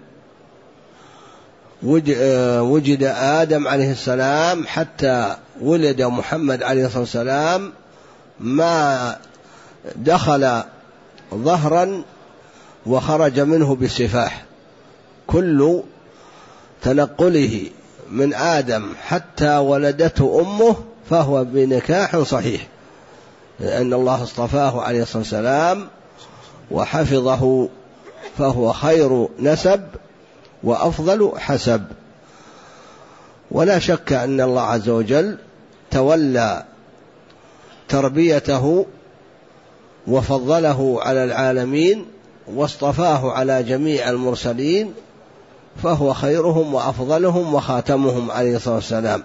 وجد آدم عليه السلام حتى ولد محمد عليه الصلاة والسلام ما دخل ظهرا وخرج منه بسفاح. كل تنقله من آدم حتى ولدته أمه فهو بنكاح صحيح، لأن الله اصطفاه عليه الصلاة والسلام وحفظه، فهو خير نسب وأفضل حسب. ولا شك أن الله عز وجل تولى تربيته وفضله على العالمين واصطفاه على جميع المرسلين، فهو خيرهم وأفضلهم وخاتمهم عليه الصلاة والسلام.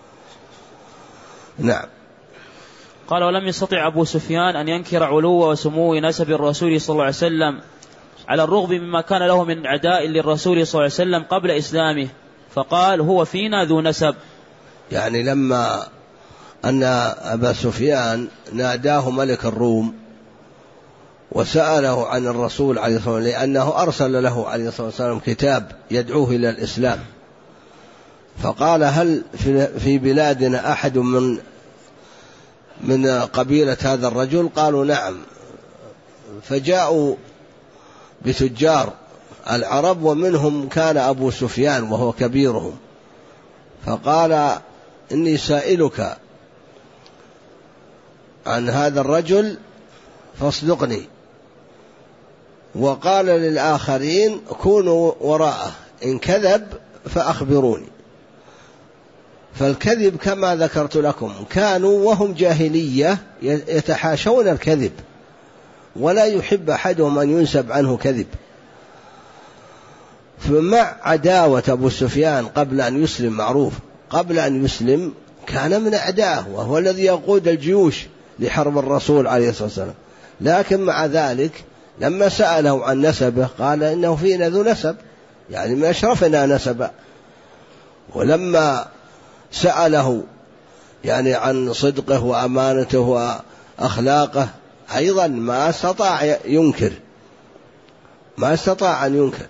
نعم. قال: ولم يستطع أبو سفيان أن ينكر علو وسمو نسب الرسول صلى الله عليه وسلم، على الرغم مما كان له من عداء للرسول صلى الله عليه وسلم قبل إسلامه، فقال: هو فينا ذو نسب. يعني لما أن أبا سفيان ناداه ملك الروم وسأله عن الرسول عليه الصلاة والسلام، لأنه أرسل له عليه الصلاة والسلام كتاب يدعوه إلى الإسلام، فقال: هل في بلادنا أحد من قبيلة هذا الرجل؟ قالوا: نعم. فجاءوا بتجار العرب ومنهم كان أبو سفيان وهو كبيرهم، فقال: إني سائلك عن هذا الرجل فاصدقني. وقال للآخرين: كونوا وراءه، إن كذب فأخبروني. فالكذب كما ذكرت لكم كانوا وهم جاهلية يتحاشون الكذب، ولا يحب أحدهم أن ينسب عنه كذب. فمع عداوة أبو سفيان قبل أن يسلم، معروف قبل أن يسلم كان من أعدائه، وهو الذي يقود الجيوش لحرب الرسول عليه الصلاة والسلام، لكن مع ذلك لما سأله عن نسبه قال: إنه فينا ذو نسب، يعني من أشرفنا نسبا. ولما سأله يعني عن صدقه وأمانته وأخلاقه أيضا ما استطاع أن ينكر.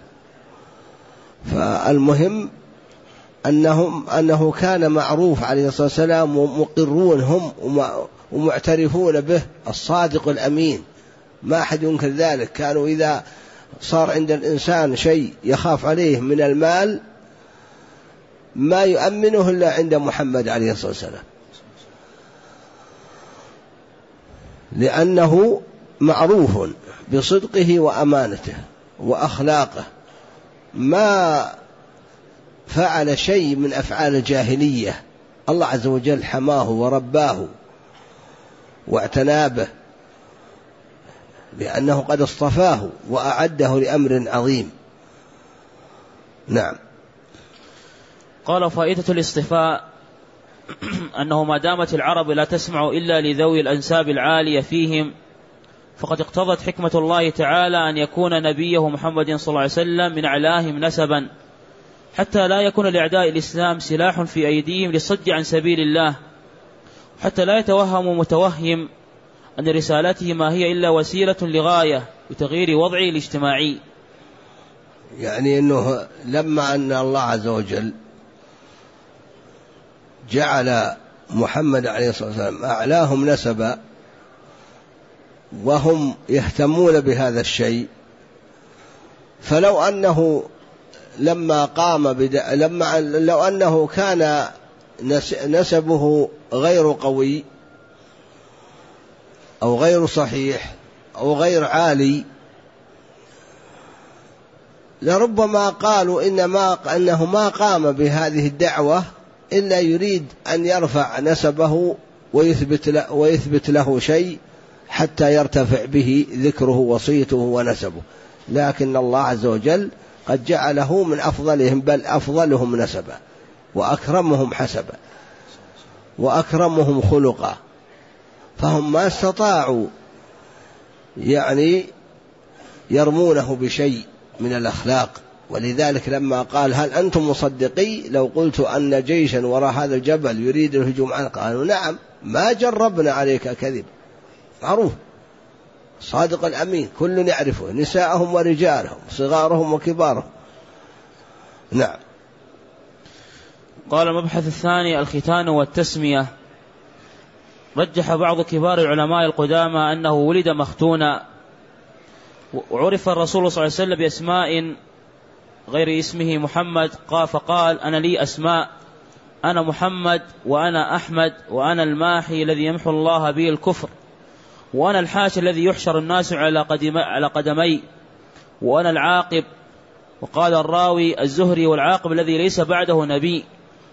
فالمهم أنه كان معروف عليه الصلاة والسلام ومقرون هم ومعترفون به، الصادق الأمين، ما أحد ينكر ذلك. كانوا إذا صار عند الإنسان شيء يخاف عليه من المال ما يؤمنه إلا عند محمد عليه الصلاة والسلام، لأنه معروف بصدقه وأمانته وأخلاقه، ما فعل شيء من أفعال الجاهلية. الله عز وجل حماه ورباه واعتنى به، لأنه قد اصطفاه وأعده لأمر عظيم. نعم. قال: فائدة الاصطفاء أنه ما دامت العرب لا تسمع إلا لذوي الأنساب العالية فيهم، فقد اقتضت حكمة الله تعالى أن يكون نبيه محمد صلى الله عليه وسلم من أعلاهم نسبا، حتى لا يكون لأعداء الإسلام سلاح في أيديهم للصد عن سبيل الله، حتى لا يتوهم متوهم أن رسالته ما هي إلا وسيلة لغاية بتغيير وضعه الاجتماعي. يعني أنه لما أن الله عز وجل جعل محمد عليه الصلاة والسلام أعلاهم نسبا وهم يهتمون بهذا الشيء، فلو أنه لو أنه كان نسبه غير قوي أو غير صحيح أو غير عالي لربما قالوا إنه ما قام بهذه الدعوة إلا يريد أن يرفع نسبه ويثبت له شيء حتى يرتفع به ذكره وصيته ونسبه، لكن الله عز وجل قد جعله من أفضلهم، بل أفضلهم نسبا وأكرمهم حسبا وأكرمهم خلقا، فهم ما استطاعوا يعني يرمونه بشيء من الأخلاق. ولذلك لما قال هل أنتم مصدقي لو قلت أن جيشا وراء هذا الجبل يريد الهجوم عنه، قالوا نعم ما جربنا عليك كذب، معروف صادق الأمين كل يعرفه، نساءهم ورجالهم صغارهم وكبارهم. نعم. قال المبحث الثاني الختان والتسمية. رجح بعض كبار العلماء القدامى أنه ولد مختونا، وعرف الرسول صلى الله عليه وسلم بأسماء غير اسمه محمد، فقال أنا لي أسماء، أنا محمد وأنا أحمد وأنا الماحي الذي يمحو الله به الكفر، وأنا الحاشر الذي يحشر الناس على قدمي، وأنا العاقب. وقال الراوي الزهري والعاقب الذي ليس بعده نبي.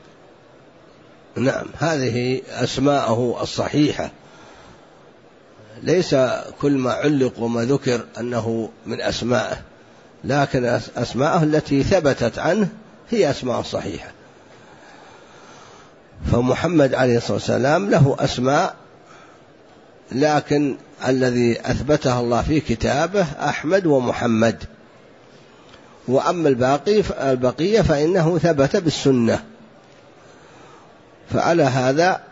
نعم، هذه أسماءه الصحيحة، ليس كل ما علق وما ذكر أنه من أسمائه، لكن أسماءه التي ثبتت عنه هي أسماء صحيحة. فمحمد عليه الصلاة والسلام له أسماء، لكن الذي أثبتها الله في كتابه أحمد ومحمد، وأما البقية فإنه ثبت بالسنة. فعلى هذا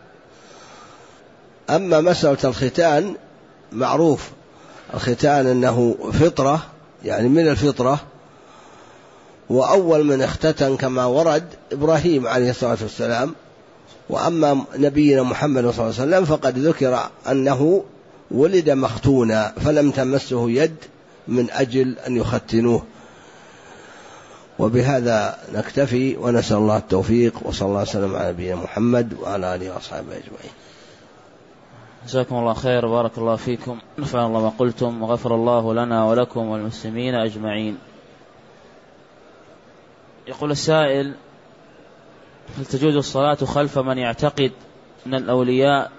أما مسألة الختان معروف، الختان أنه فطرة، يعني من الفطرة، وأول من اختتن كما ورد إبراهيم عليه الصلاة والسلام. وأما نبينا محمد صلى الله عليه وسلم فقد ذكر أنه ولد مختونا فلم تمسه يد من أجل أن يختنوه. وبهذا نكتفي، ونسأل الله التوفيق، وصلى الله وسلم على نبينا محمد وعلى آله وأصحابه أجمعين. جزاكم الله خير، بارك الله فيكم، نفع الله ما قلتم، وغفر الله لنا ولكم والمسلمين أجمعين. يقول السائل: هل تجوز الصلاة خلف من يعتقد أن الأولياء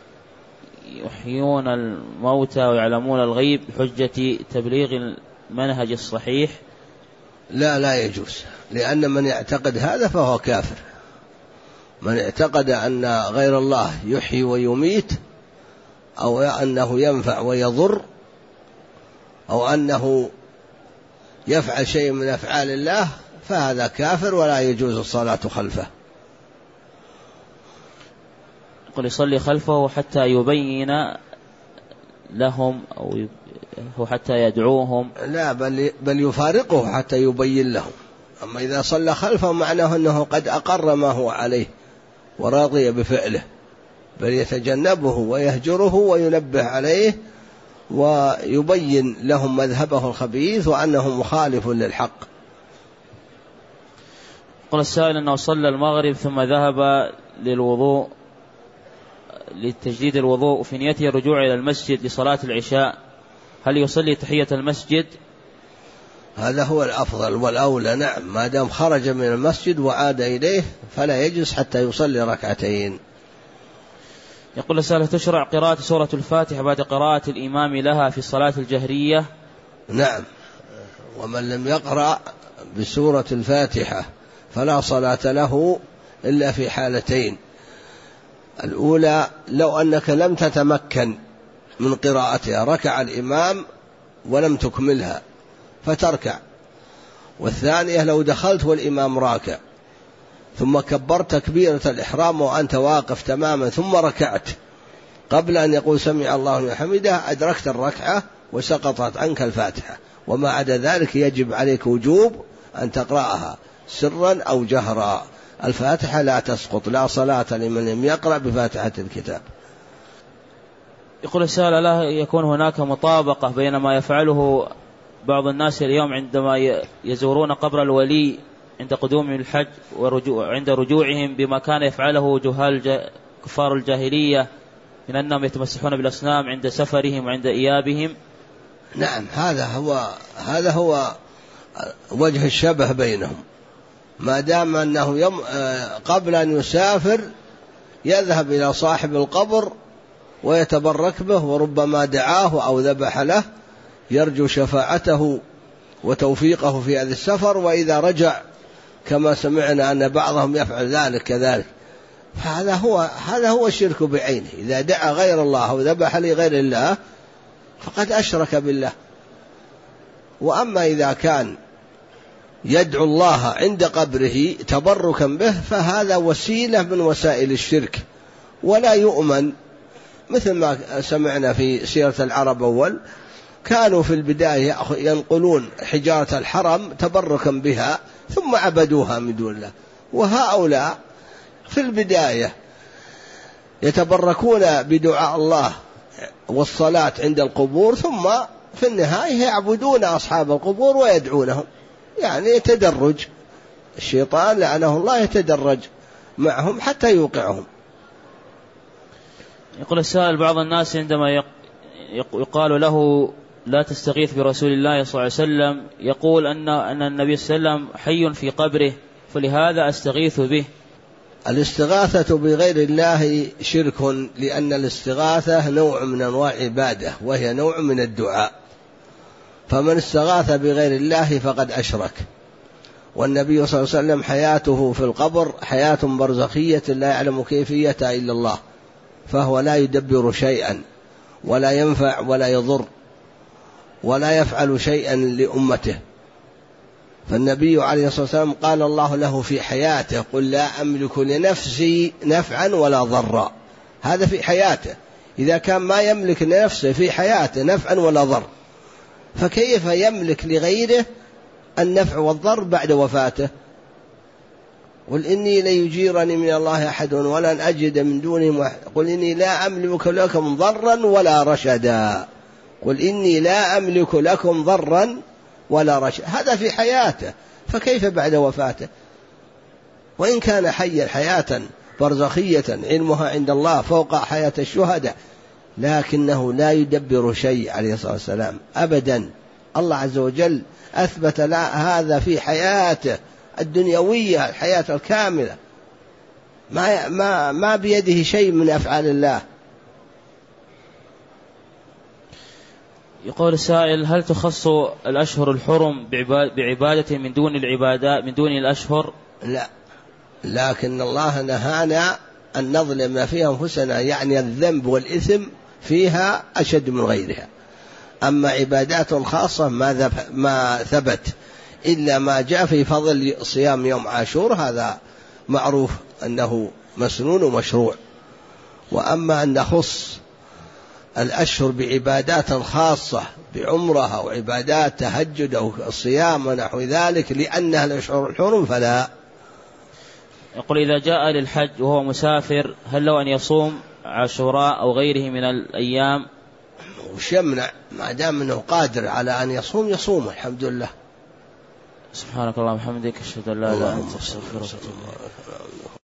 يحيون الموتى ويعلمون الغيب بحجة تبليغ المنهج الصحيح؟ لا يجوز، لأن من يعتقد هذا فهو كافر. من اعتقد أن غير الله يحيي ويميت، أو أنه ينفع ويضر، أو أنه يفعل شيء من أفعال الله، فهذا كافر ولا يجوز الصلاة خلفه. يقول يصلي خلفه حتى يبين لهم أو حتى يدعوهم؟ لا، بل يفارقه حتى يبين لهم. أما إذا صلى خلفه معناه أنه قد أقر ما هو عليه وراضي بفعله، بل يتجنبه ويهجره وينبه عليه ويبين لهم مذهبه الخبيث وأنه مخالف للحق. قال السائل أنه صلى المغرب ثم ذهب للوضوء لتجديد الوضوء في نيته الرجوع إلى المسجد لصلاة العشاء، هل يصلي تحية المسجد؟ هذا هو الأفضل والأولى. نعم، ما دام خرج من المسجد وعاد إليه فلا يجلس حتى يصلي ركعتين. يقول السائل: تشرع قراءة سورة الفاتحة بعد قراءة الإمام لها في الصلاة الجهرية؟ نعم، ومن لم يقرأ بسورة الفاتحة فلا صلاة له إلا في حالتين: الأولى لو أنك لم تتمكن من قراءتها، ركع الإمام ولم تكملها فتركع. والثانية لو دخلت والإمام راكع ثم كبرت تكبيرة الإحرام وأنت واقف تماما ثم ركعت قبل أن يقول سمع الله لمن حمده، أدركت الركعة وسقطت عنك الفاتحة. وما عدا ذلك يجب عليك وجوب أن تقرأها سرا أو جهرا. الفاتحة لا تسقط، لا صلاة لمن لم يقرأ بفاتحة الكتاب. يقول السائل: لا يكون هناك مطابقة بين ما يفعله بعض الناس اليوم عندما يزورون قبر الولي عند قدومهم الحج وعند رجوعهم بما كان يفعله جهال كفار الجاهلية من أنهم يتمسحون بالأصنام عند سفرهم وعند إيابهم. نعم، هذا هو وجه الشبه بينهم، ما دام أنه قبل أن يسافر يذهب إلى صاحب القبر ويتبرك به، وربما دعاه أو ذبح له يرجو شفاعته وتوفيقه في هذا السفر، وإذا رجع كما سمعنا أن بعضهم يفعل ذلك كذلك. هذا هو الشرك بعينه، إذا دعا غير الله أو ذبح لغير الله فقد أشرك بالله. وأما إذا كان يدعو الله عند قبره تبركا به فهذا وسيلة من وسائل الشرك ولا يؤمن، مثل ما سمعنا في سيرة العرب أول كانوا في البداية ينقلون حجارة الحرم تبركا بها ثم عبدوها من دون الله، وهؤلاء في البداية يتبركون بدعاء الله والصلاة عند القبور، ثم في النهاية يعبدون أصحاب القبور ويدعونهم، يعني يتدرج الشيطان لعنه الله يتدرج معهم حتى يوقعهم. يقول السائل: بعض الناس عندما يقال له لا تستغيث برسول الله صلى الله عليه وسلم يقول أن النبي صلى الله عليه وسلم حي في قبره فلهذا أستغيث به. الاستغاثة بغير الله شرك، لأن الاستغاثة نوع من أنواع عبادة وهي نوع من الدعاء، فمن استغاث بغير الله فقد أشرك. والنبي صلى الله عليه وسلم حياته في القبر حياة برزخية لا يعلم كيفيتها إلا الله، فهو لا يدبر شيئا ولا ينفع ولا يضر ولا يفعل شيئا لأمته. فالنبي عليه الصلاة والسلام قال الله له في حياته: قل لا أملك لنفسي نفعا ولا ضرا. هذا في حياته، إذا كان ما يملك لنفسه في حياته نفعا ولا ضر، فكيف يملك لغيره النفع والضر بعد وفاته؟ قل إني لا يجيرني من الله أحد ولن أجد من دونه قل إني لا أملك لكم ضرا ولا رشدا. قل إني لا أملك لكم ضرا ولا رشد. هذا في حياته، فكيف بعد وفاته؟ وإن كان حيا حياة برزخية علمها عند الله فوق حياة الشهداء، لكنه لا يدبر شيء عليه الصلاة والسلام أبدا. الله عز وجل أثبت هذا في حياته الدنيوية، الحياة الكاملة، ما بيده شيء من أفعال الله. يقول السائل: هل تخص الأشهر الحرم بعبادة من دون العبادات من دون الأشهر؟ لا، لكن الله نهانا أن نظلم فيها أنفسنا، يعني الذنب والإثم فيها أشد من غيرها. أما عبادات خاصة ما ثبت إلا ما جاء في فضل صيام يوم عاشور، هذا معروف أنه مسنون ومشروع. وأما أن نخص الأشهر بعبادات خاصة بعمرة أو عبادات تهجد أو صيام ونحو ذلك لأنها الأشهر الحرم فلا. يقول: إذا جاء للحج وهو مسافر هل له أن يصوم عاشوراء أو غيره من الأيام؟ وش يمنع؟ ما دام أنه قادر على أن يصوم الحمد لله. سبحانك اللهم وبحمدك أشهد أن لا إله إلا أنت أستغفرك وأتوب إليك.